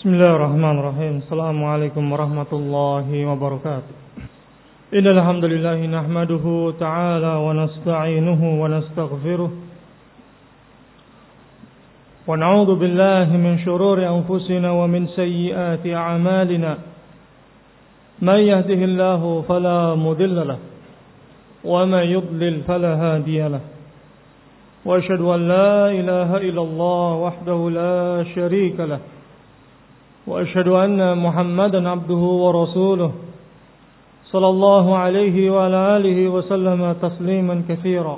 Bismillahirrahmanirrahim. Assalamualaikum warahmatullahi wabarakatuh. Innal hamdalillah nahmaduhu ta'ala wa nasta'inuhu wa nastaghfiruh. Wa na'udzu billahi min shururi anfusina wa min sayyiati a'malina. Man yahdihillahu fala mudilla lahu wa man yudlil fala hadiya lahu. Wa asyhadu an la ilaha illallah wahdahu la syarika lahu. وأشهد أن محمدا عبده ورسوله صلى الله عليه وعلى آله وسلم تسليما كثيرا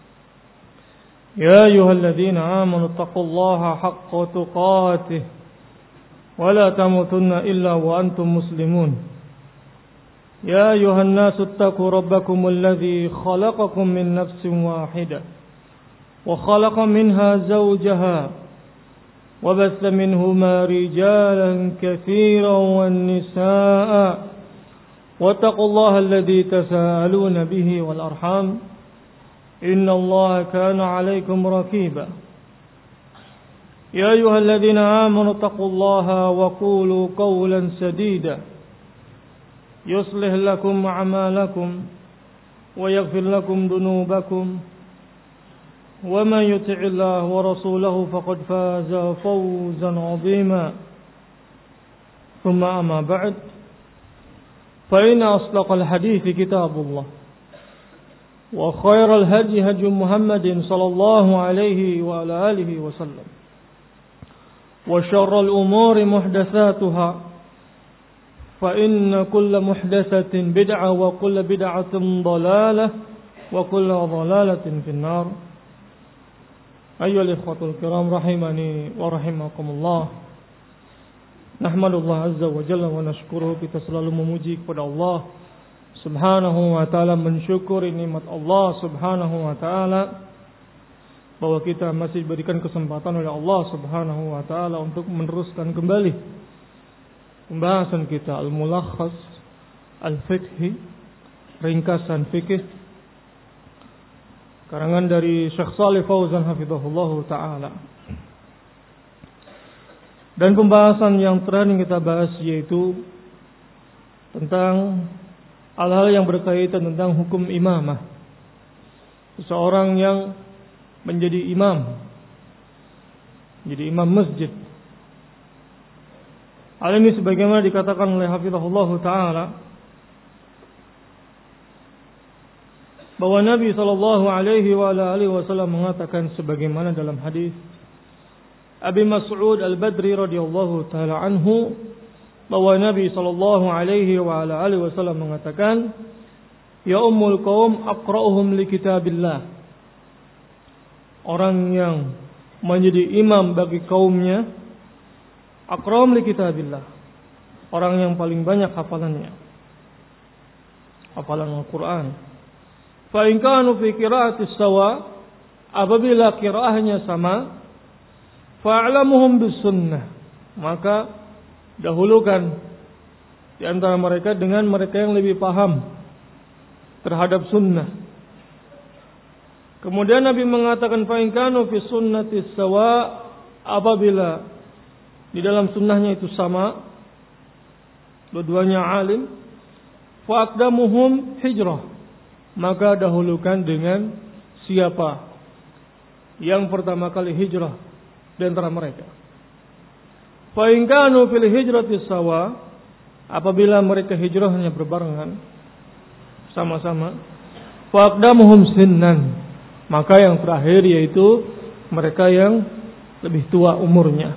يا أيها الذين آمنوا اتقوا الله حق تقاته ولا تموتن إلا وأنتم مسلمون يا أيها الناس اتقوا ربكم الذي خلقكم من نفس واحدة وخلق منها زوجها وبث منهما رجالا كثيرا والنساء واتقوا الله الذي تساءلون به والأرحام إن الله كان عليكم رقيبا يا أيها الذين آمنوا اتقوا الله وقولوا قولا سديدا يصلح لكم أعمالكم ويغفر لكم ذنوبكم ومن يطع الله ورسوله فقد فاز فوزا عظيما ثم أما بعد فإن أصدق الحديث كتاب الله وخير الهدي هدي محمد صلى الله عليه وعلى آله وسلم وشر الأمور محدثاتها فإن كل محدثة بدعة وكل بدعة ضلالة وكل ضلالة في النار. Ayyuhal ikhwatul kiram rahimani wa rahimakumullah. Nahmadullah azza wa jalla wa nashkuruhu. Kita selalu memuji kepada Allah subhanahu wa ta'ala, mensyukuri nikmat Allah subhanahu wa ta'ala bahwa kita masih diberikan kesempatan oleh Allah subhanahu wa ta'ala untuk meneruskan kembali pembahasan kita Al-Mulakhas Al-Fiqhi, ringkasan fikih karangan dari Syekh Shalih Fauzan hafizahullahu ta'ala. Dan pembahasan yang terakhir kita bahas yaitu tentang hal-hal yang berkaitan tentang hukum imamah. Seseorang yang menjadi imam, masjid. Hal ini sebagaimana dikatakan oleh hafizahullahu ta'ala bahwa Nabi sallallahu alaihi wa alihi wasallam mengatakan sebagaimana dalam hadis Abi Mas'ud Al-Badri radhiyallahu taala anhu bahwa Nabi sallallahu alaihi wa alihi wasallam mengatakan ya ummul qaum aqra'uhum li kitabillah. Orang yang menjadi imam bagi kaumnya aqra'uhum li kitabillah, orang yang paling banyak hafalannya, hafalan Al-Qur'an. Fa in kanu fi qira'atis sawa, apabila qiraahnya sama, fa'lamuhum bis sunnah, maka dahulukan di antara mereka dengan mereka yang lebih paham terhadap sunnah. Kemudian Nabi mengatakan fa in kanu fi sunnatis sawa, apabila di dalam sunnahnya itu sama, dua-duanya alim, fa aqdamuhum hijrah, maka dahulukan dengan siapa yang pertama kali hijrah di antara mereka. Fa in kanu fil hijrati sawa, apabila mereka hijrahnya berbarengan sama-sama, fa aqdamuhum sinnan, maka yang terakhir yaitu mereka yang lebih tua umurnya.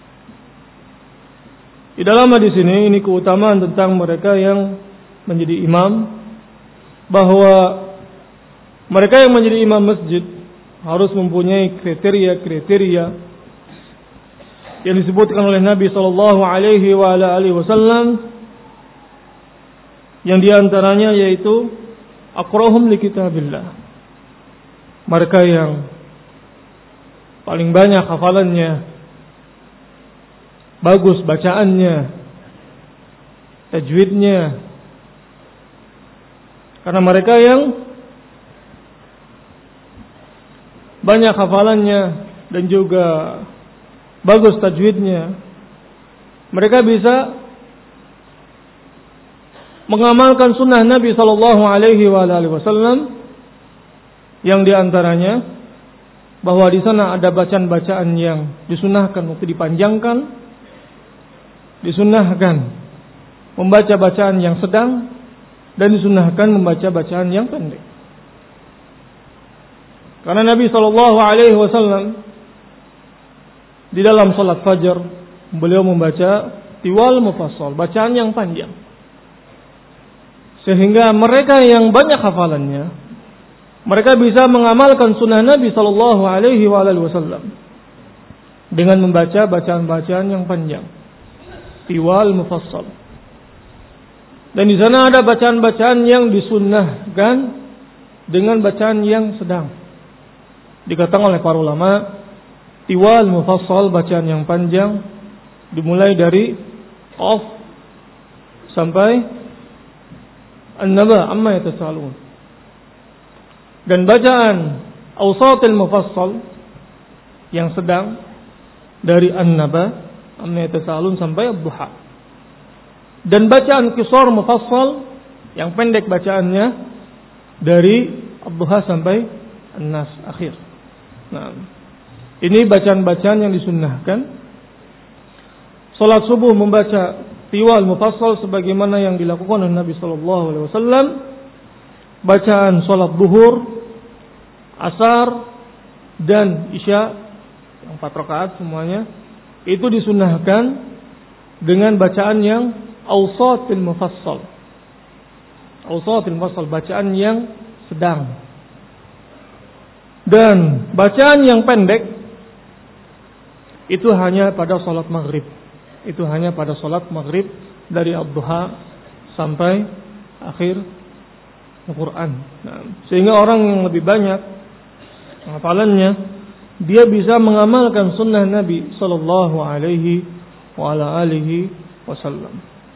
Di dalam hadis ini keutamaan tentang mereka yang menjadi imam, bahwa mereka yang menjadi imam masjid harus mempunyai kriteria-kriteria yang disebutkan oleh Nabi sallallahu alaihi wa alihi wasallam, yang diantaranya yaitu aqra'uhum li kitabillah, mereka yang paling banyak hafalannya, bagus bacaannya, tajwidnya. Karena mereka yang banyak hafalannya dan juga bagus tajwidnya, mereka bisa mengamalkan sunnah Nabi sallallahu alaihi wasallam, yang diantaranya bahwa di sana ada bacaan-bacaan yang disunahkan untuk dipanjangkan, disunahkan membaca bacaan yang sedang, dan disunahkan membaca bacaan yang pendek. Karena Nabi sallallahu alaihi wasallam di dalam salat fajar beliau membaca tiwal mufassal, bacaan yang panjang. Sehingga mereka yang banyak hafalannya, mereka bisa mengamalkan sunnah Nabi sallallahu alaihi wasallam dengan membaca bacaan-bacaan yang panjang, tiwal mufassal. Dan di sana ada bacaan-bacaan yang disunnahkan dengan bacaan yang sedang. Dikatakan oleh para ulama, tiwal mufassal, bacaan yang panjang, dimulai dari Qaf sampai An-Naba amma yatasaalun. Dan bacaan awsatil mufassal yang sedang dari An-Naba amma yatasaalun sampai Ad-Duha. Dan bacaan qisar mufassal yang pendek bacaannya dari Ad-Duha sampai An-Nas akhir. Nah, ini bacaan-bacaan yang disunnahkan. Salat subuh membaca tiwal mufassal sebagaimana yang dilakukan oleh Nabi sallallahu alaihi wasallam. Bacaan salat zuhur, asar, dan isya yang 4 rakaat semuanya itu disunnahkan dengan bacaan yang awsatil mufassal. Awsatil mufassal, bacaan yang sedang. Dan bacaan yang pendek itu hanya pada salat maghrib. Itu hanya pada salat maghrib dari Ad-Duha sampai akhir Al-Quran. Nah, sehingga orang yang lebih banyak hafalannya, dia bisa mengamalkan sunnah Nabi sallallahu alaihi wasallam.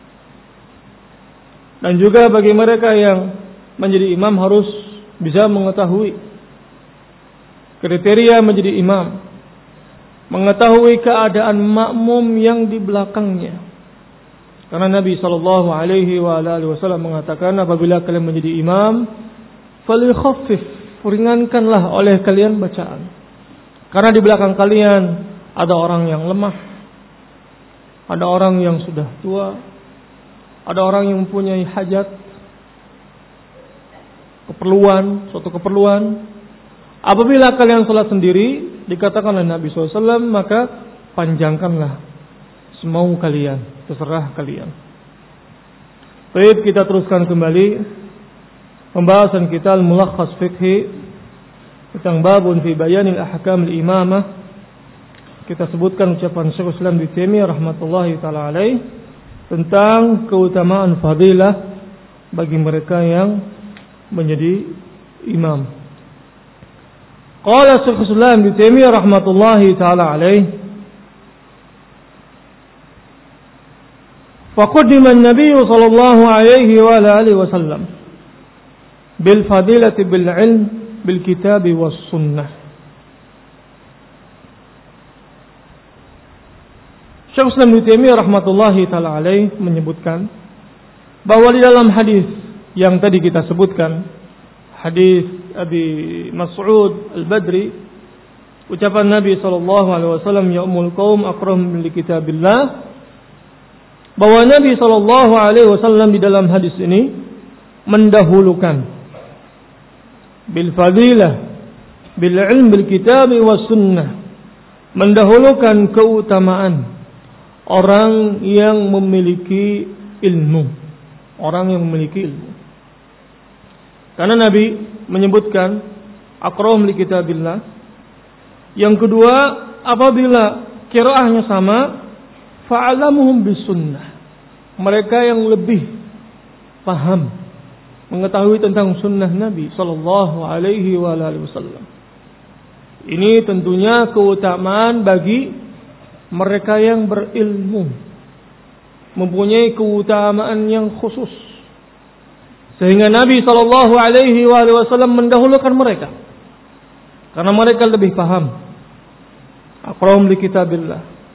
Dan juga bagi mereka yang menjadi imam harus bisa mengetahui kriteria menjadi imam, mengetahui keadaan makmum yang di belakangnya. Karena Nabi sallallahu alaihi wasallam mengatakan, apabila kalian menjadi imam, falikhaffif, ringankanlah oleh kalian bacaan. Karena di belakang kalian ada orang yang lemah, ada orang yang sudah tua, ada orang yang mempunyai hajat, suatu keperluan. Apabila kalian salat sendiri, dikatakan oleh Nabi SAW, maka panjangkanlah semau kalian, terserah kalian. Baik, kita teruskan kembali pembahasan kita al-mulakhas fiqhi tentang babun fi bayanil ahkamil imamah. Kita sebutkan ucapan Syekhul Islam Ibnu Taimiyah rahmatullahi taala alaih tentang keutamaan fadilah bagi mereka yang menjadi imam. Qala Syekhul Islam Ibnu Taimiyah rahmatullahi taala alaih, faqaddima an-nabiy sallallahu alaihi wa alihi wasallam bil fadilati bil ilm bil kitab was sunnah. Syekhul Islam Ibnu Taimiyah rahmatullahi taala alaih menyebutkan bahwa di dalam hadis yang tadi kita sebutkan, hadis Abi Mas'ud Al-Badri, ucapan Nabi sallallahu alaihi wasallam, ya ummul qaum aqrahum li kitabillah, bahwa Nabi sallallahu alaihi wasallam di dalam hadis ini mendahulukan bil fadilah bil ilm bil kitab was sunnah, mendahulukan keutamaan orang yang memiliki ilmu, orang yang memiliki ilmu. Karena Nabi menyebutkan aqrahum li kitabillah. Yang kedua, apabila qiraahnya sama, fa'alamuhum bis sunnah. Mereka yang lebih paham, mengetahui tentang sunnah Nabi sallallahu alaihi wasallam. Ini tentunya keutamaan bagi mereka yang berilmu, mempunyai keutamaan yang khusus. Sehingga Nabi sallallahu alaihi wasallam mendahulukan mereka karena mereka lebih paham. Aqrahum li kitabillah,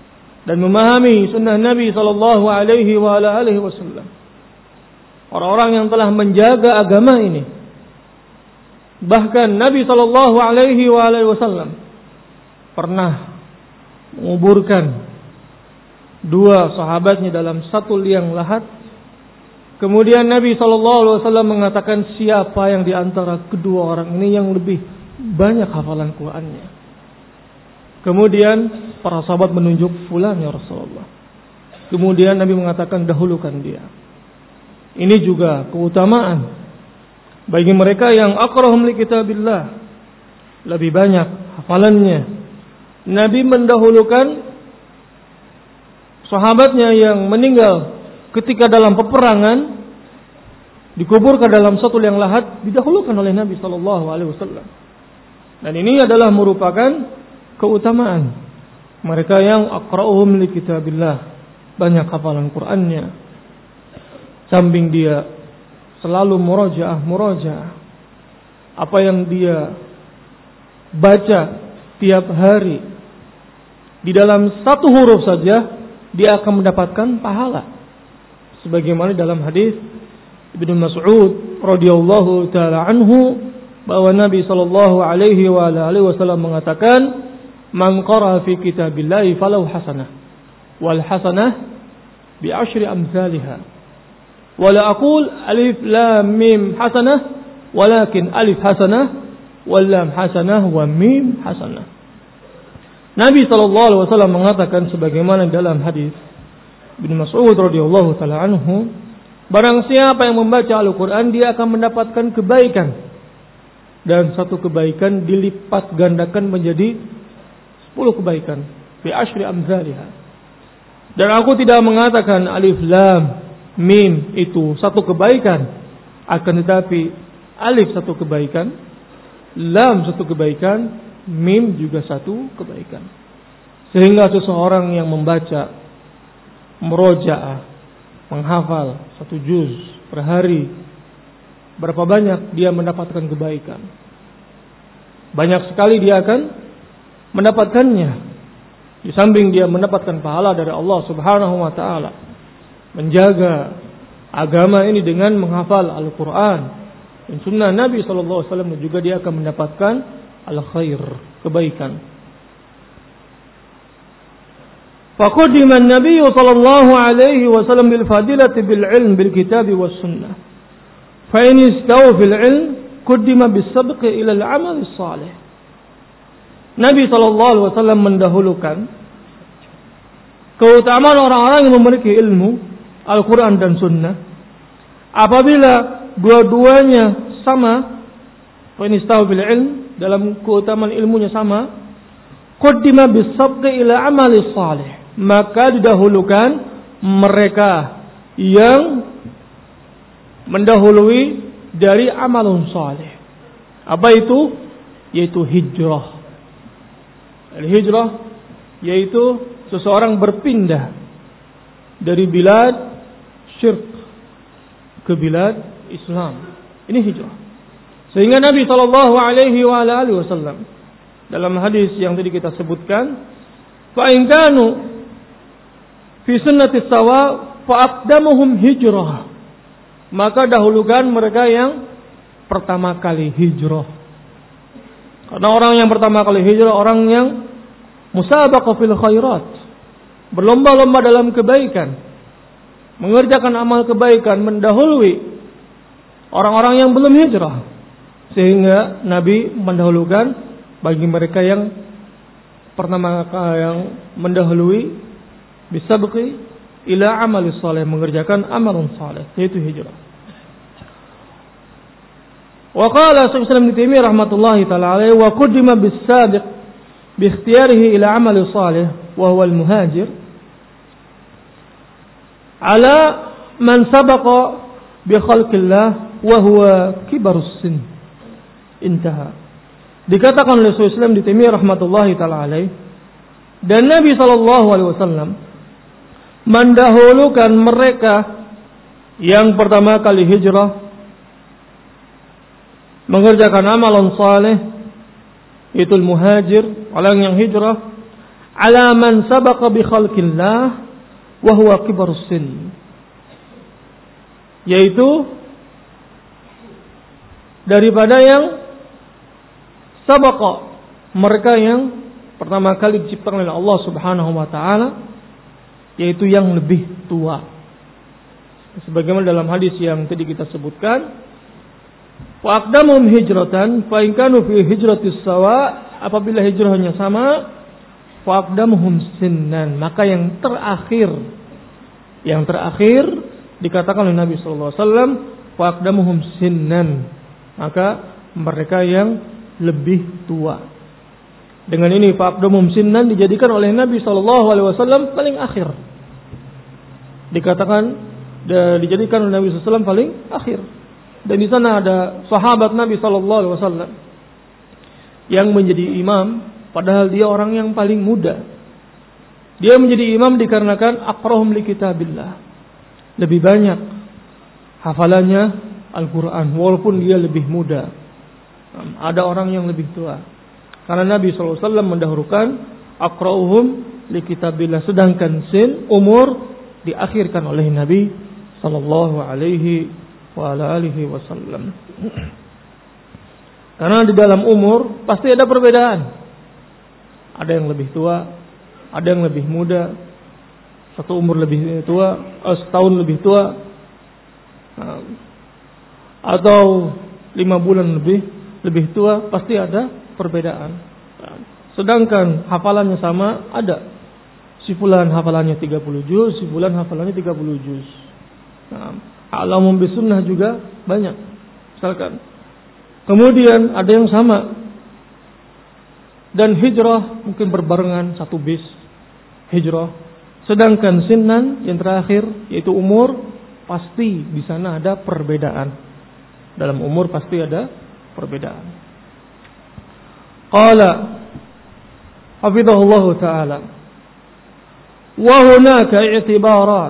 dan memahami sunnah Nabi sallallahu alaihi wasallam. Orang-orang yang telah menjaga agama ini. Bahkan Nabi sallallahu alaihi wasallam pernah menguburkan dua sahabatnya dalam satu liang lahat. Kemudian Nabi sallallahu alaihi wasallam mengatakan, siapa yang di antara kedua orang ini yang lebih banyak hafalan Qur'annya? Kemudian para sahabat menunjuk fulan ya Rasulullah. Kemudian Nabi mengatakan, dahulukan dia. Ini juga keutamaan bagi mereka yang aqrahum li kitabillah, lebih banyak hafalannya. Nabi mendahulukan sahabatnya yang meninggal ketika dalam peperangan, dikuburkan dalam satu liang lahat, didahulukan oleh Nabi sallallahu alaihi wasallam. Dan ini adalah merupakan keutamaan mereka yang aqra'uhum li kitabillah, banyak hafalan Qur'annya. Samping dia selalu murajaah. Apa yang dia baca tiap hari di dalam satu huruf saja, dia akan mendapatkan pahala. Sebagaimana dalam hadis Ibnu Mas'ud radhiyallahu taala anhu, bahwa Nabi sallallahu alaihi wasallam mengatakan, man qara fi kitabillahi falau hasanah wal hasanah bi asyri amsalha wa la aqul alif lam mim hasanah walakin alif hasanah wal lam hasanah wa mim hasanah. Nabi sallallahu alaihi wasallam mengatakan sebagaimana dalam hadis Ibnu Mas'ud radhiyallahu taala anhu, barang siapa yang membaca Al-Qur'an dia akan mendapatkan kebaikan, dan satu kebaikan dilipat gandakan menjadi 10 kebaikan bi asyri amsalha. Dan aku tidak mengatakan alif lam mim itu satu kebaikan, akan tetapi alif satu kebaikan, lam satu kebaikan, mim juga satu kebaikan. Sehingga seseorang yang membaca, murojaah, menghafal 1 juz per hari, berapa banyak dia mendapatkan kebaikan? Banyak sekali dia akan mendapatkannya. Di samping dia mendapatkan pahala dari Allah Subhanahu wa taala, menjaga agama ini dengan menghafal Al-Qur'an dan sunnah Nabi sallallahu alaihi wasallam, juga dia akan mendapatkan al-khair, kebaikan. Faqaddima an-nabiy sallallahu alaihi wasallam bil fadilati bil ilm bil kitab was sunnah. Fa in istaw fil ilm qaddima bis sabq ila al-amal as-salih. Nabi SAW mendahulukan keutamaan orang-orang yang memiliki ilmu Al-Quran dan Sunnah. Apabila dua-duanya sama, wanistahu bil ilm, dalam keutamaan ilmunya sama, qaddima bis-sabqi ila amali salih, maka didahulukan mereka yang mendahului dari amalun salih. Apa itu? Yaitu hijrah. Al-hijrah yaitu seseorang berpindah dari bilad syirk ke bilad Islam. Ini hijrah. Sehingga Nabi sallallahu alaihi wasallam dalam hadis yang tadi kita sebutkan, fa in kanu fi sunnati sawa fa aqdamuhum hijrah, maka dahulukan mereka yang pertama kali hijrah. Karena orang yang pertama kali hijrah, orang yang musabaqah fil khairat, berlomba-lomba dalam kebaikan, mengerjakan amal kebaikan, mendahului orang-orang yang belum hijrah. Sehingga Nabi mendahulukan bagi mereka yang pertama kali yang mendahului bisabqi ila amali saleh, mengerjakan amalun saleh, yaitu hijrah. Wa qala Ibnu Taimiyah rahmatullahi taala alaihi, wa qaddima bis-sabiq bi ikhtiyarihi ila amali salih wa huwa al-muhajir ala man sabaqa bi khalqillah wa huwa kibarus sin. Intaha. Dikatakan oleh Syaikhul Islam Ibnu Taimiyah rahmatullahi taala alaihi, dan Nabi sallallahu alaihi wasallam mendahulukan mereka yang pertama kali hijrah, mengerjakan amalan saleh, itu muhajir, orang yang hijrah, ala man sabaqa bi khalqillah wa huwa kibarus sin. Yaitu daripada yang sabaqa, mereka yang pertama kali diciptakan oleh Allah Subhanahu wa taala, yaitu yang lebih tua. Sebagaimana dalam hadis yang tadi kita sebutkan, wa aqdamuhum hijratan fa in kanu fi hijratis sawa, apabila hijrahnya sama, fa aqdamuhum sinnan, maka yang terakhir dikatakan oleh Nabi sallallahu alaihi wasallam, fa aqdamuhum sinnan, maka mereka yang lebih tua. Dengan ini fa aqdamuhum sinnan dijadikan oleh Nabi sallallahu alaihi wasallam paling akhir. Dijadikan oleh Nabi sallallahu alaihi wasallam paling akhir. Dan di sana ada sahabat Nabi sallallahu alaihi wasallam yang menjadi imam, padahal dia orang yang paling muda. Dia menjadi imam dikarenakan aqrahum li kitabillah, lebih banyak hafalannya Al-Quran, walaupun dia lebih muda. Ada orang yang lebih tua, karena Nabi sallallahu alaihi wasallam mendahulukan aqrahum li kitabillah, sedangkan sin umur diakhirkan oleh Nabi sallallahu alaihi wa alihi wasallam. Karena di dalam umur pasti ada perbedaan. Ada yang lebih tua, ada yang lebih muda. Satu umur lebih tua, setahun lebih tua, atau 5 bulan lebih tua, pasti ada perbedaan. Sedangkan hafalannya sama, ada. Si fulan hafalannya 30 juz, si fulan hafalannya 30 juz. Alamun bisunnah juga banyak. Misalkan. Kemudian ada yang sama. Dan hijrah mungkin berbarengan satu bis hijrah. Sedangkan sinnan yang terakhir yaitu umur, pasti di sana ada perbedaan. Dalam umur pasti ada perbedaan. Qala hafizahullah taala, wa hunaka i'tibarat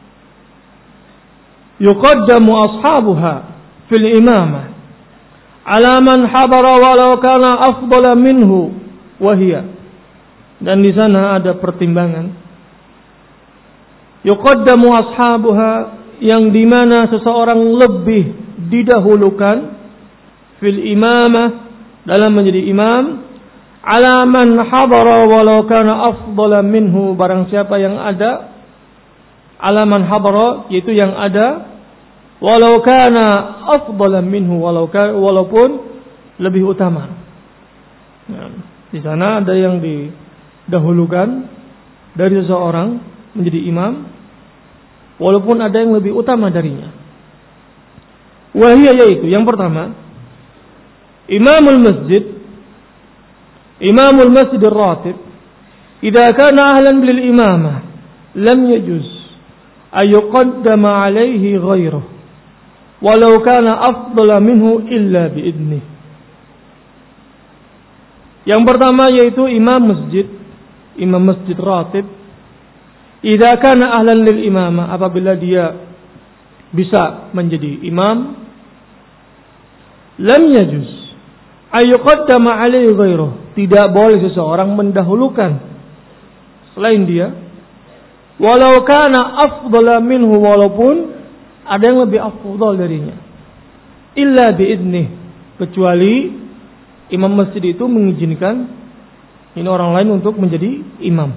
yuqaddamu ashabuha fil imamah ala man habara walau kana afdala minhu wa hiya. Dan di sana ada pertimbangan, yuqaddamu ashabuha, yang dimana seseorang lebih didahulukan fil imamah, dalam menjadi imam, ala man habara walau kana afdala minhu, barang siapa yang ada, ala man habara yaitu yang ada, walau kana afdala minhu, walaupun lebih utama. Di sana ada yang didahulukan dari seseorang menjadi imam, walaupun ada yang lebih utama darinya. Wahia, yaitu yang pertama, imamul masjid ar-ratib, idza kana ahlan bil imamah lam yajuz ay yuqaddama alayhi ghayruhu walau kana afdala minhu illa bi idnih. Yang pertama yaitu imam masjid ratib, idza kana ahlan lil imamah, apabila dia bisa menjadi imam, lam yajuz ay yuqaddama alayhi ghayruhu, tidak boleh seseorang mendahulukan selain dia, walau kana afdala minhu, walaupun ada yang lebih afdal darinya, illa biidnih, kecuali imam masjid itu mengizinkan ini orang lain untuk menjadi imam.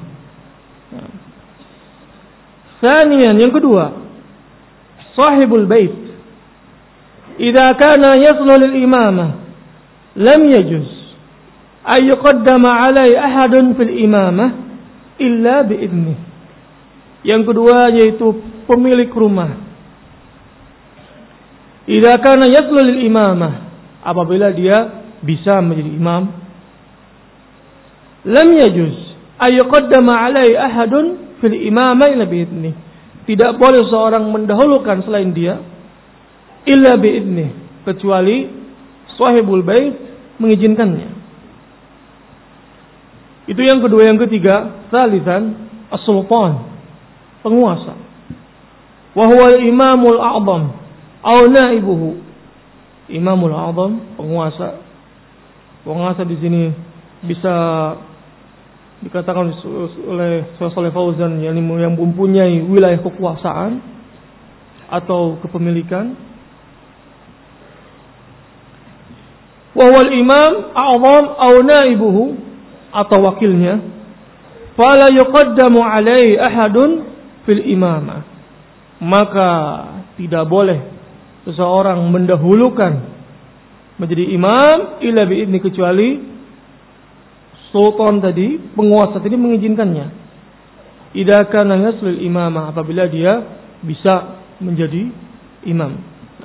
Tsaniyan, yang kedua, sahibul bait, idza kana yaslu lil imamah lam yajuz ay yuqaddama alai ahadun fil imamah illa biidnih. Yang kedua yaitu pemilik rumah, idza kana yaslu lil imamah, apabila dia bisa menjadi imam, lam yajuz ay yuqaddama alai ahadun fil imamah illa biidnih, tidak boleh seorang mendahulukan selain dia illa biidnih, kecuali sahibul bait mengizinkannya. Itu yang kedua. Yang ketiga, tsalisan as-sultan, penguasa, wa huwa al-imamul a'zam aw naibuhu. Imamul a'zam, penguasa di sini bisa dikatakan oleh Shalih Fauzan yang mempunyai wilayah kekuasaan atau kepemilikan. Wa wal imam a'zam aw naibuhu, atau wakilnya, fala yuqaddamu alaihi ahadun fil imamah, maka tidak boleh seseorang mendahulukan menjadi imam illa biidzni, kecuali sultan tadi, penguasa tadi mengizinkannya. Idza kana yaslul imamah, apabila dia bisa menjadi imam.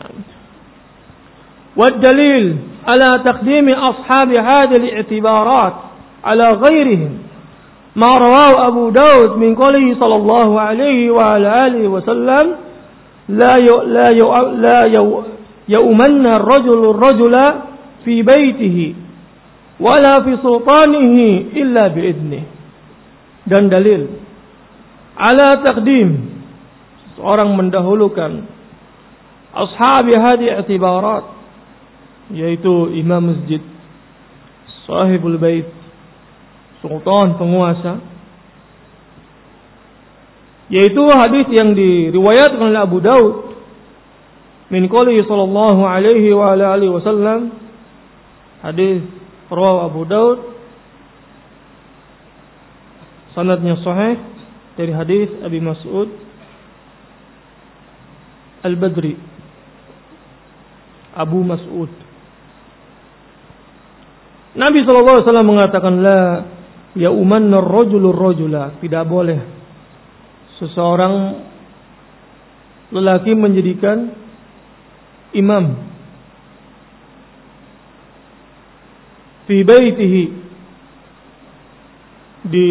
Wad dalil ala taqdimi ashabi hadhihi al-i'tibarat ala ghairihim ma rawahu Abu Daud min qawlihi sallallahu alaihi wa ala alihi wa sallam la ya'umanna ar-rajulu ar-rajula fi baitihi wala fi sultanihi illa bi'idnih. Dan dalil ala taqdim, seorang mendahulukan ashabi hadhihi i'tibarat, yaitu imam masjid, sahibul bait, sultan, penguasa, yaitu hadis yang diriwayatkan oleh Abu Daud min qouli sallallahu alaihi wa ala alihi wasallam, hadis rawahu Abu Daud, sanadnya sahih, dari hadis Abi Mas'ud Al-Badri, Abu Mas'ud. Nabi SAW mengatakan, la ya'umanna ar-rajulu ar-rajula, tidak boleh seseorang lelaki menjadikan imam fi baitihi, di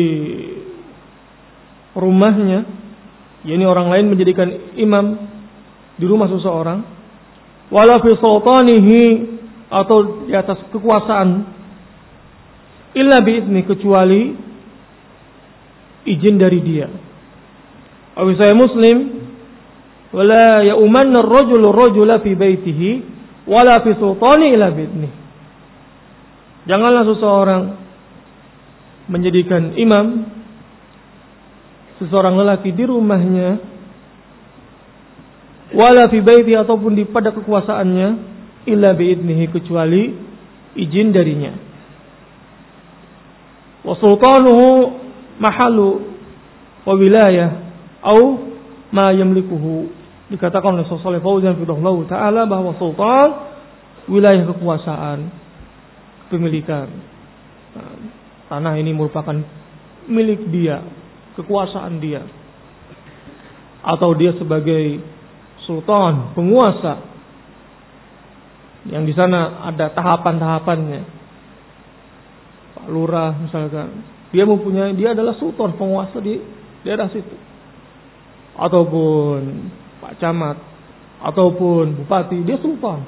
rumahnya, yakni orang lain menjadikan imam di rumah seseorang, wala fi sultanihi, atau di atas kekuasaan, illa bi'izni, kecuali izin dari dia. Awi saya Muslim, wala ya'umanna ar-rajulu ar-rajula fi baitihi wala fi sultani illa bi'izni. Janganlah seseorang menjadikan imam seseorang lelaki di rumahnya, wala fi baiti, ataupun di pada kekuasaannya, illa bi'idnihi, kecuali izin darinya. Wa sultanuhu mahalu wa wilayah au ma yamlikuhu, dikatakan oleh Shalih Fauzan fidahullah ta'ala bahwa sultan wilayah kekuasaan, kepemilikan. Tanah ini merupakan milik dia, kekuasaan dia, atau dia sebagai sultan, penguasa, yang di sana ada tahapan-tahapannya. Pak Lurah misalkan, dia adalah sultan, penguasa di daerah situ, ataupun Pak Camat, ataupun Bupati, dia sultan.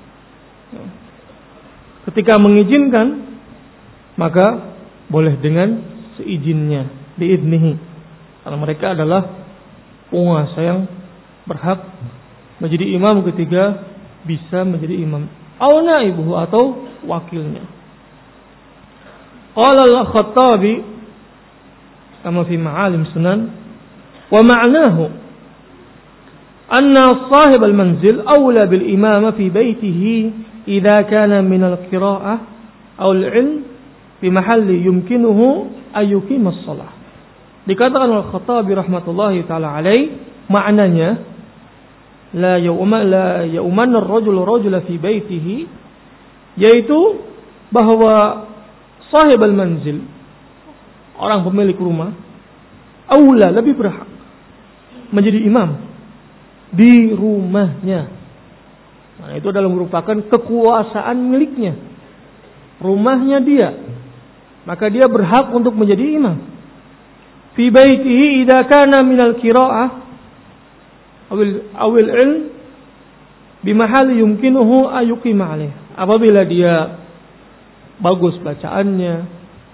Ketika mengizinkan, maka boleh dengan seizinnya, biidnihi, karena mereka adalah penguasa yang berhak menjadi imam ketika bisa menjadi imam, aw naibuhu, atau wakilnya. Qala al-Khattabi kama fi Ma'alim Sunan, wa ma'nahu anna sahib al-manzil awla bil imama fi baitihi idza kana min al-qira'ah aw al-'ilm bi mahalli yumkinuhu ayyuqim as-shalah. Dikatakan oleh Khattabi rahmatullahi taala alaih, maknanya la ya'umanna ar-rajulu rajula fi baitihi, yaitu bahwa sahib al-manzil, orang pemilik rumah, aula, lebih berhak menjadi imam di rumahnya. Nah, itu adalah merupakan kekuasaan miliknya, rumahnya dia, maka dia berhak untuk menjadi imam. Fi baitihi idza kana min al-qira'ah awil ilm bimahali yumkinuhu ayyuqima alaih, apabila dia bagus bacaannya,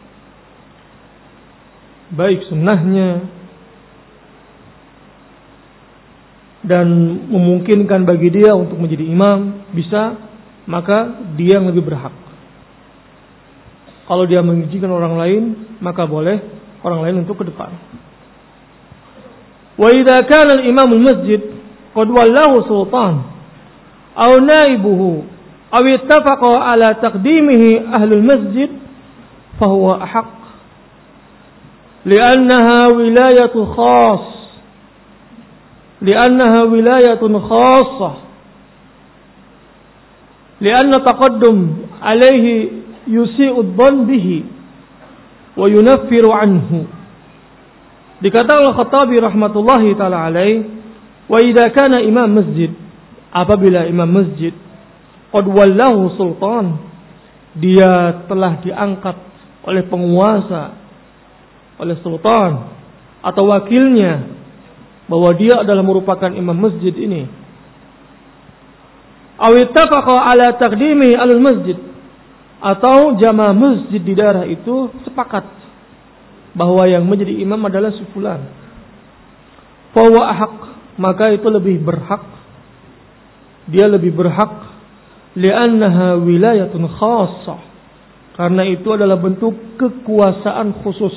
baik sunnahnya, dan memungkinkan bagi dia untuk menjadi imam, bisa, maka dia yang lebih berhak. Kalau dia mengizinkan orang lain, maka boleh orang lain untuk ke depan. Wa idza kana al-imam al-masjid qad wallahu sultan aw naibuhu aw ittafaqa ala taqdimihi ahlul masjid fa huwa ahaq li'annaha wilayatun khassah li'anna taqaddum alayhi yusi'u adh-dhann bihi wa yunaffiru anhu. Dikatakan Al-Khattabi rahmatullahi ta'ala alaih, wa idza kana imam masjid, apabila imam masjid qad wallahu sultan, dia telah diangkat oleh penguasa, oleh sultan atau wakilnya, bahwa dia adalah merupakan imam masjid ini, aw ittafaqa ala taqdimi al-masjid, atau jamaah masjid di daerah itu sepakat bahwa yang menjadi imam adalah si fulan, fa huwa ahaq, maka itu lebih berhak, dia lebih berhak, li'annaha wilayatun khassah, karena itu adalah bentuk kekuasaan khusus,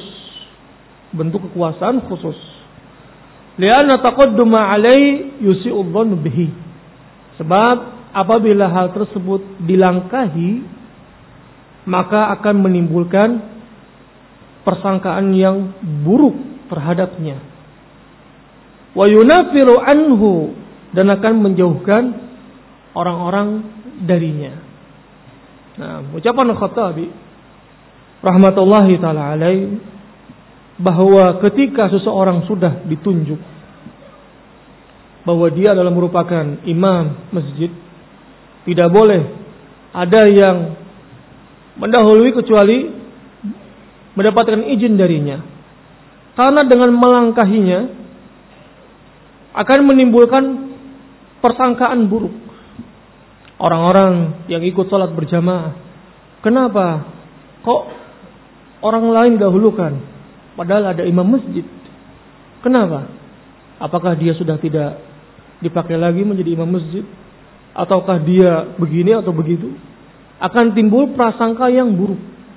li'anna taqadduma alai yusi'u dhann bihi, sebab apabila hal tersebut dilangkahi maka akan menimbulkan persangkaan yang buruk terhadapnya. Wa yunafiru anhu, dan akan menjauhkan orang-orang darinya. Nah, ucapan Al-Khattabi rahmatullahi ta'ala alaih, bahwa ketika seseorang sudah ditunjuk bahwa dia adalah merupakan imam masjid, tidak boleh ada yang mendahului kecuali mendapatkan izin darinya. Karena dengan melangkahinya akan menimbulkan persangkaan buruk. Orang-orang yang ikut sholat berjamaah, kenapa kok orang lain dahulukan, padahal ada imam masjid? Kenapa? Apakah dia sudah tidak dipakai lagi menjadi imam masjid? Ataukah dia begini atau begitu? Akan timbul prasangka yang buruk.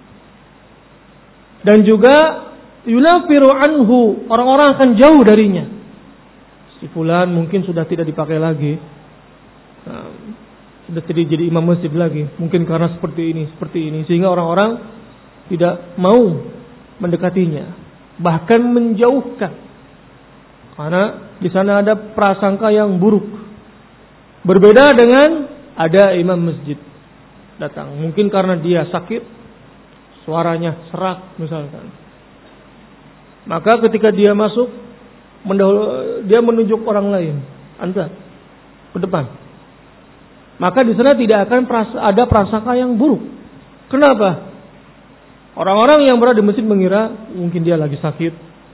Dan juga yunafiru anhu, orang-orang akan jauh darinya. Si fulan mungkin sudah tidak dipakai lagi, sudah tidak jadi imam masjid lagi, mungkin karena seperti ini, sehingga orang-orang tidak mau mendekatinya, bahkan menjauhkan, karena di sana ada prasangka yang buruk. Berbeda dengan ada imam masjid datang, mungkin karena dia sakit, suaranya serak misalkan, maka ketika dia masuk, dia menunjuk orang lain, Anda ke depan, maka di sana tidak akan ada prasangka yang buruk. Kenapa? Orang-orang yang berada di masjid mengira mungkin dia lagi sakit,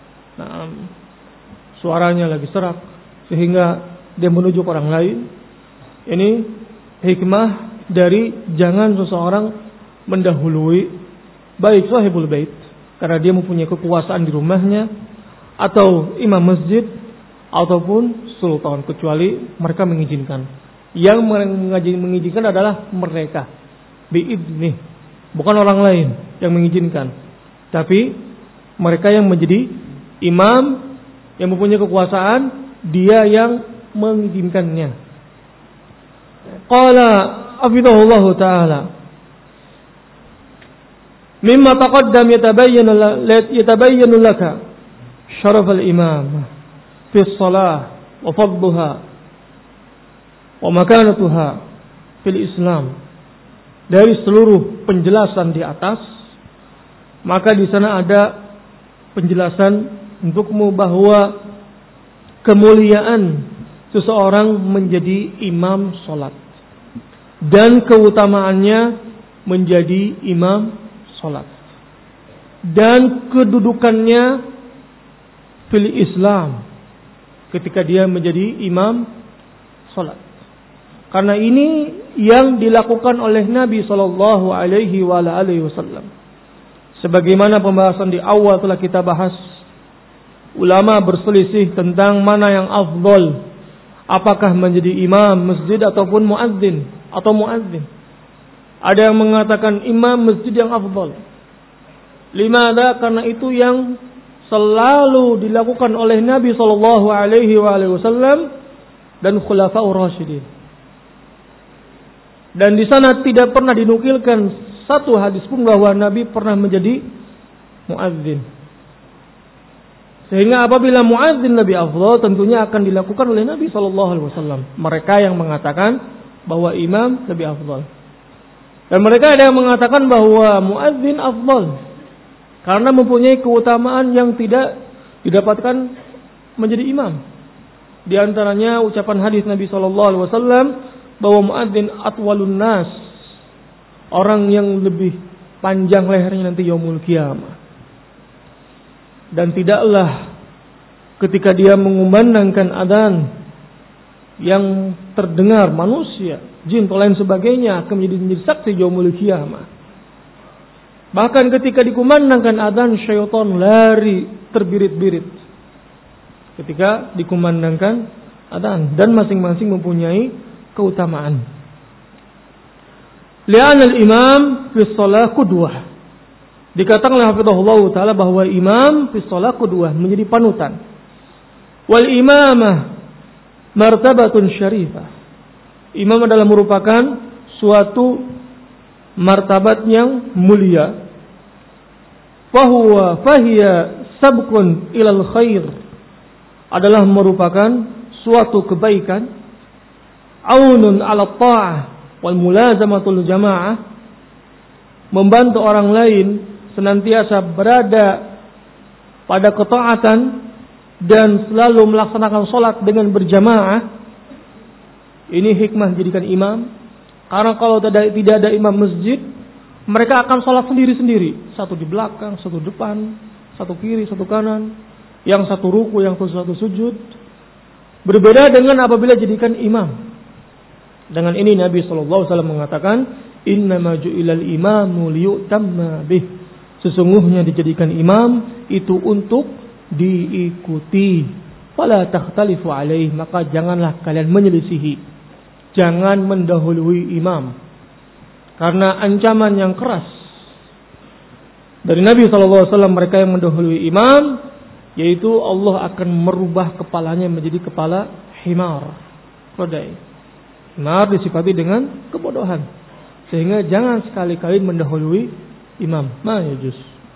suaranya lagi serak, sehingga dia menunjuk orang lain. Ini hikmah dari jangan seseorang mendahului baik sahibul bait, karena dia mempunyai kekuasaan di rumahnya, atau imam masjid, ataupun sultan, kecuali mereka mengizinkan. Yang mengizinkan adalah mereka, biidnih, bukan orang lain yang mengizinkan, tapi mereka yang menjadi imam, yang mempunyai kekuasaan, dia yang mengizinkannya. Qala hafizahullahu ta'ala, mimma taqaddam yatabayyanu laka syaraf al-imam fi shalah wa fadluha wa makanatuha fil Islam. Dari seluruh penjelasan di atas, maka di sana ada penjelasan untukmu bahwa kemuliaan seseorang menjadi imam salat dan keutamaannya menjadi imam salat dan kedudukannya fil Islam ketika dia menjadi imam salat. Karena ini yang dilakukan oleh Nabi sallallahu alaihi wasallam. Sebagaimana pembahasan di awal telah kita bahas, ulama berselisih tentang mana yang afdal, apakah menjadi imam masjid ataupun muadzin atau muadzin. Ada yang mengatakan imam masjid yang afdal. Limada? Karena itu yang selalu dilakukan oleh Nabi sallallahu alaihi wasallam dan khulafaur rasyidin. Dan di sana tidak pernah dinukilkan satu hadis pun bahwa Nabi pernah menjadi muadzin. Sehingga apabila muadzin lebih afdal, tentunya akan dilakukan oleh Nabi sallallahu alaihi wasallam. Mereka yang mengatakan bahwa imam lebih afdal. Dan mereka ada yang mengatakan bahwa muadzin afdal karena mempunyai keutamaan yang tidak didapatkan menjadi imam. Di antaranya ucapan hadis Nabi sallallahu alaihi wasallam bahwa muadzin atwalun nas, orang yang lebih panjang lehernya nanti yaumul qiyamah. Dan tidaklah ketika dia mengumandangkan adzan yang terdengar manusia, jin atau lain sebagainya akan menjadi saksi yaumul qiyamah. Bahkan ketika dikumandangkan adzan, syaitan lari terbirit-birit ketika dikumandangkan adzan, dan masing-masing mempunyai keutamaan. Li'anal imam fi shalah qudwah. Dikatakan oleh hafizahullah taala bahwa imam fi shalah qudwah, menjadi panutan. Wal imamah martabatun syarifah. Imam adalah merupakan suatu martabat yang mulia. Fahiya sabqun ilal khair, adalah merupakan suatu kebaikan. Aunun ala ta'ah wal mulazamatul jamaah, membantu orang lain senantiasa berada pada ketaatan dan selalu melaksanakan sholat dengan berjamaah. Ini hikmah jadikan imam. Karena kalau tidak ada imam masjid, mereka akan sholat sendiri-sendiri. Satu di belakang, satu depan, satu kiri, satu kanan. Yang satu ruku, yang satu sujud. Berbeda dengan apabila jadikan imam. Dengan ini Nabi SAW mengatakan, innama ju'ilal imamu liyu'tamma bih. Sesungguhnya dijadikan imam itu untuk diikuti. Fala takhtalifu alaih, maka janganlah kalian menyelisihi, jangan mendahului imam. Karena ancaman yang keras dari Nabi SAW, mereka yang mendahului imam, yaitu Allah akan merubah kepalanya menjadi kepala himar, keledai. Himar disifati dengan kebodohan, sehingga jangan sekali-kali mendahului imam. Ma yajuz.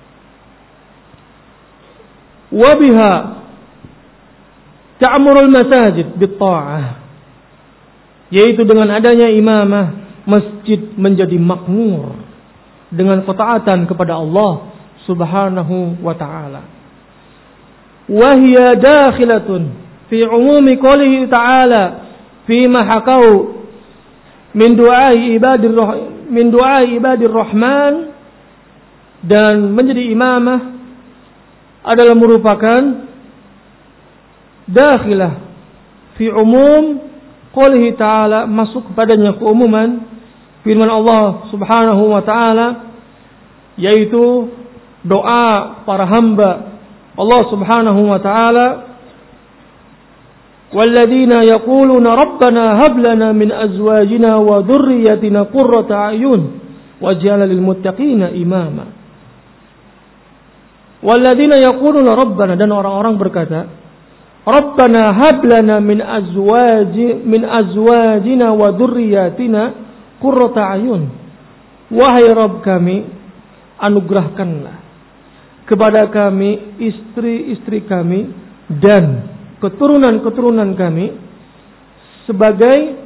Wabiha ta'murul masajid bit-ta'ah, yaitu dengan adanya imamah masjid menjadi makmur dengan ketaatan kepada Allah Subhanahu wa taala. Wa hiya dakhilatun fi umumi qoulihi ta'ala fi ma hakau min du'ai ibadir rahman, dan menjadi imamah adalah merupakan dakhilah fi umum qoulihi ta'ala, masuk padanya keumuman firman Allah Subhanahu wa taala, yaitu doa para hamba Allah Subhanahu wa taala, walladzina yaquluna rabbana hab lana min azwajina wa dhurriyyatina qurrata a'yun waj'alna lil muttaqina imama. Walladzina yaquluna rabbana, dan orang-orang berkata, rabbana hab lana min azwajina wa dhurriyyatina qurrata a'yun. Wahai Rabb kami, anugerahkanlah kepada kami istri-istri kami dan keturunan-keturunan kami sebagai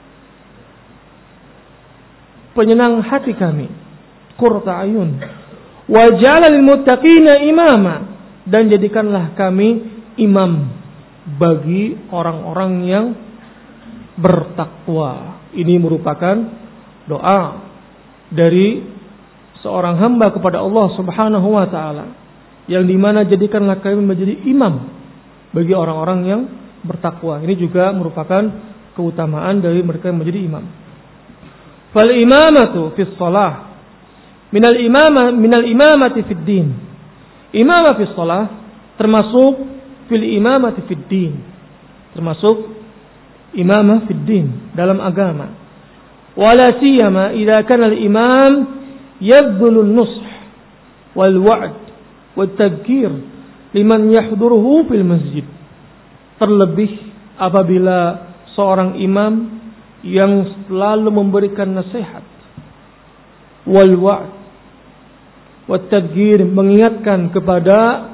penyenang hati kami, qurrata a'yun. Waj'alna lil muttaqina imama, dan jadikanlah kami imam bagi orang-orang yang bertakwa. Ini merupakan doa dari seorang hamba kepada Allah Subhanahu wa taala, yang dimana jadikanlah kami menjadi imam bagi orang-orang yang bertakwa. Ini juga merupakan keutamaan dari mereka yang menjadi imam. Fal imamatu fis shalah minal imamati fid din. Imamah fis shalah termasuk fil imamati fid din, termasuk imamah fid din, dalam agama. Wala siyama idza kana al imam yabdhulu an-nush wal wa'd wat tadhkir liman yahduruhu fil masjid. Terlebih apabila seorang imam yang selalu memberikan nasihat, wal wa'd, wat tadhkir, mengingatkan kepada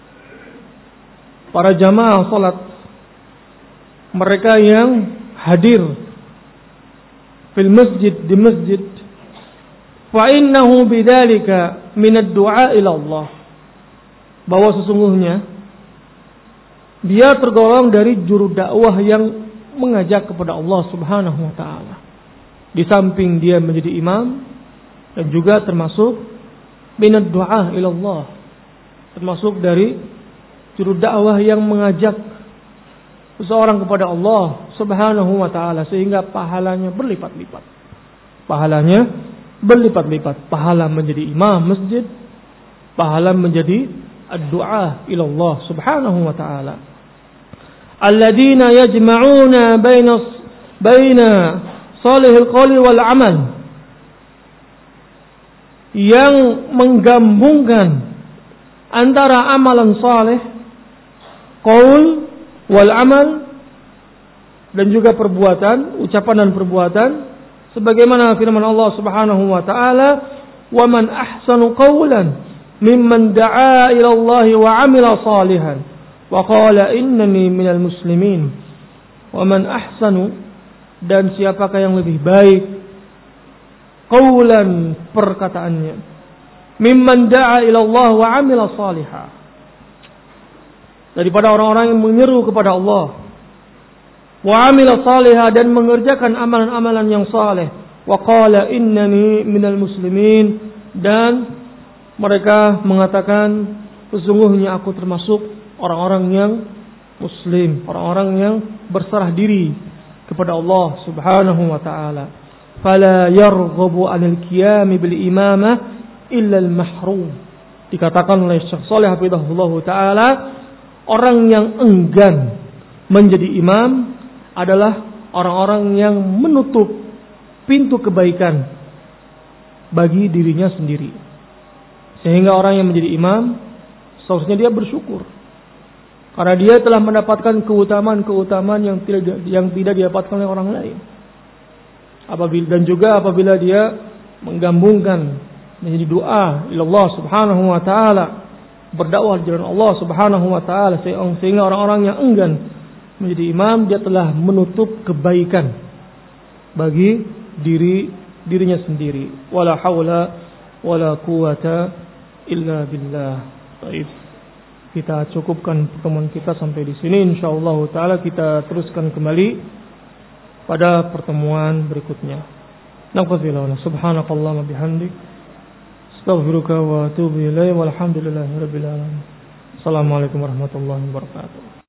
para jamaah salat, mereka yang hadir fil masjid, di masjid, fa innahu bidzalika min ad-du'a ila Allah, bahwa sesungguhnya dia tergolong dari juru dakwah yang mengajak kepada Allah Subhanahu wa taala. Di samping dia menjadi imam, dan juga termasuk min ad-du'a ila Allah, termasuk dari juru dakwah yang mengajak seseorang kepada Allah Subhanahu wa taala, sehingga pahalanya berlipat-lipat. Pahalanya berlipat-lipat. Pahala menjadi imam masjid, pahala menjadi ad-du'a ila Allah Subhanahu wa taala. Alladzina yajma'una baina salihil qawli wal amal, yang menggabungkan antara amalan saleh, qaul wal amal, dan juga perbuatan, ucapan dan perbuatan, sebagaimana firman Allah Subhanahu wa taala, "Wa man ahsanu qawlan mimman da'a ila Allah wa 'amila salihan wa qala innani minal muslimin." Wa man ahsanu, dan siapakah yang lebih baik, qawlan, perkataannya, mimman da'a ila Allah wa 'amila salihan, daripada orang-orang yang menyeru kepada Allah, wa 'amila salihan, dan mengerjakan amalan-amalan yang saleh, wa qala innani minal muslimin, dan mereka mengatakan sesungguhnya aku termasuk orang-orang yang muslim, orang-orang yang berserah diri kepada Allah Subhanahu wa taala. Fala yarghabu 'anil qiyam bil imamah illa al mahrum. Dikatakan oleh Syekh Shalih hafizahullah taala, orang yang enggan menjadi imam adalah orang-orang yang menutup pintu kebaikan bagi dirinya sendiri. Sehingga orang yang menjadi imam seharusnya dia bersyukur, karena dia telah mendapatkan keutamaan-keutamaan yang tidak didapatkan oleh orang lain. Dan juga apabila dia menggabungkan menjadi doa ila Allah Subhanahu wa taala, berdakwah di jalan Allah Subhanahu wa taala, sehingga orang-orang yang enggan menjadi imam, dia telah menutup kebaikan bagi dirinya sendiri. Wala haula wala quwata illa billah. Baik, kita cukupkan pertemuan kita sampai di sini. Insyaallah taala kita teruskan kembali pada pertemuan berikutnya. Naqfilana subhanakallahumma bihamdik, astaghfiruka wa atubu ilaik, walhamdulillahirabbil alamin. Assalamualaikum warahmatullahi wabarakatuh.